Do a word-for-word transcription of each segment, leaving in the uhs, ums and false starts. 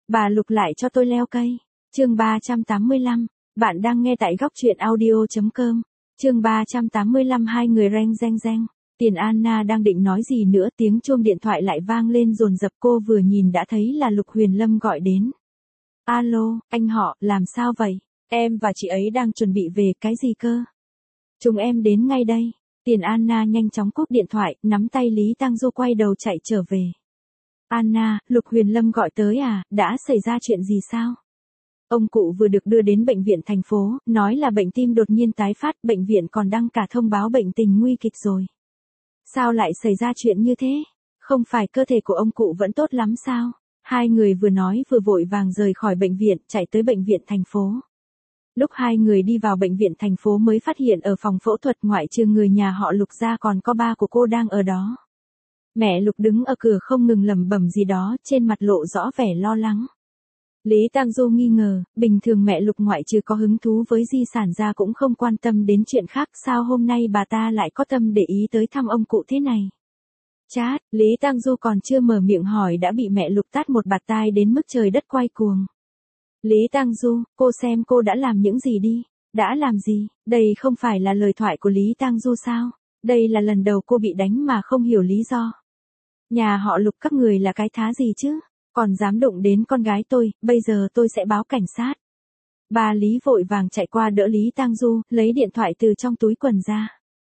Bà Lục lại cho tôi leo cây. Chương ba trăm tám mươi lăm, bạn đang nghe tại góc truyện audio chấm com. Chương ba trăm tám mươi lăm hai người reng reng reng. Tiền Anna đang định nói gì nữa, tiếng chuông điện thoại lại vang lên dồn dập, cô vừa nhìn đã thấy là Lục Huyền Lâm gọi đến. Alo, anh họ, làm sao vậy? Em và chị ấy đang chuẩn bị về, cái gì cơ? Chúng em đến ngay đây. Tiền Anna nhanh chóng cúp điện thoại, nắm tay Lý Tang Du quay đầu chạy trở về. Anna, Lục Huyền Lâm gọi tới à, đã xảy ra chuyện gì sao? Ông cụ vừa được đưa đến bệnh viện thành phố, nói là bệnh tim đột nhiên tái phát, bệnh viện còn đăng cả thông báo bệnh tình nguy kịch rồi. Sao lại xảy ra chuyện như thế? Không phải cơ thể của ông cụ vẫn tốt lắm sao? Hai người vừa nói vừa vội vàng rời khỏi bệnh viện, chạy tới bệnh viện thành phố. Lúc hai người đi vào bệnh viện thành phố mới phát hiện ở phòng phẫu thuật ngoại trừ người nhà họ Lục ra còn có ba của cô đang ở đó. Mẹ Lục đứng ở cửa không ngừng lẩm bẩm gì đó, trên mặt lộ rõ vẻ lo lắng. Lý Tang Du nghi ngờ, bình thường mẹ Lục ngoại trừ có hứng thú với di sản ra cũng không quan tâm đến chuyện khác, sao hôm nay bà ta lại có tâm để ý tới thăm ông cụ thế này. Chát, Lý Tang Du còn chưa mở miệng hỏi đã bị mẹ Lục tát một bạt tai đến mức trời đất quay cuồng. Lý Tang Du, cô xem cô đã làm những gì đi. Đã làm gì? Đây không phải là lời thoại của Lý Tang Du sao? Đây là lần đầu cô bị đánh mà không hiểu lý do. Nhà họ Lục các người là cái thá gì chứ? Còn dám đụng đến con gái tôi, bây giờ tôi sẽ báo cảnh sát. Bà Lý vội vàng chạy qua đỡ Lý Tang Du, lấy điện thoại từ trong túi quần ra.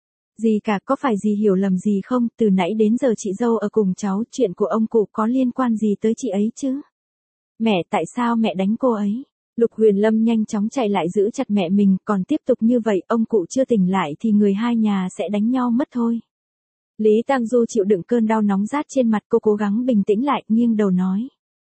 Gì cả, có phải gì hiểu lầm gì không? Từ nãy đến giờ chị dâu ở cùng cháu, chuyện của ông cụ có liên quan gì tới chị ấy chứ? Mẹ, tại sao mẹ đánh cô ấy? Lục Huyền Lâm nhanh chóng chạy lại giữ chặt mẹ mình, còn tiếp tục như vậy ông cụ chưa tỉnh lại thì người hai nhà sẽ đánh nhau mất thôi. Lý Tang Du chịu đựng cơn đau nóng rát trên mặt, cô cố gắng bình tĩnh lại, nghiêng đầu nói.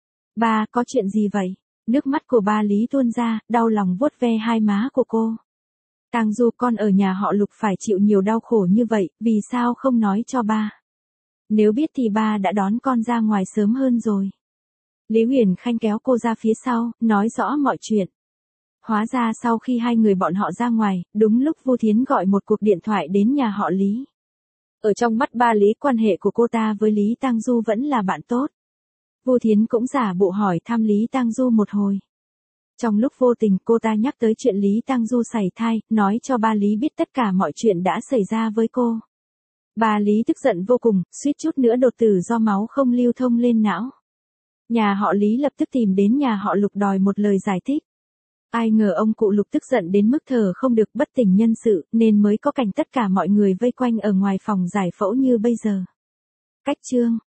Ba, có chuyện gì vậy? Nước mắt của ba Lý tuôn ra, đau lòng vuốt ve hai má của cô. Tang Du, con ở nhà họ Lục phải chịu nhiều đau khổ như vậy, vì sao không nói cho ba? Nếu biết thì ba đã đón con ra ngoài sớm hơn rồi. Lý Huyền Khanh kéo cô ra phía sau, nói rõ mọi chuyện. Hóa ra sau khi hai người bọn họ ra ngoài, đúng lúc Vu Thiến gọi một cuộc điện thoại đến nhà họ Lý. Ở trong mắt ba Lý, quan hệ của cô ta với Lý Tang Du vẫn là bạn tốt. Vu Thiến cũng giả bộ hỏi thăm Lý Tang Du một hồi. Trong lúc vô tình cô ta nhắc tới chuyện Lý Tang Du sảy thai, nói cho ba Lý biết tất cả mọi chuyện đã xảy ra với cô. Ba Lý tức giận vô cùng, suýt chút nữa đột tử do máu không lưu thông lên não. Nhà họ Lý lập tức tìm đến nhà họ Lục đòi một lời giải thích. Ai ngờ ông cụ Lục tức giận đến mức thở không được, bất tỉnh nhân sự, nên mới có cảnh tất cả mọi người vây quanh ở ngoài phòng giải phẫu như bây giờ. Cách chương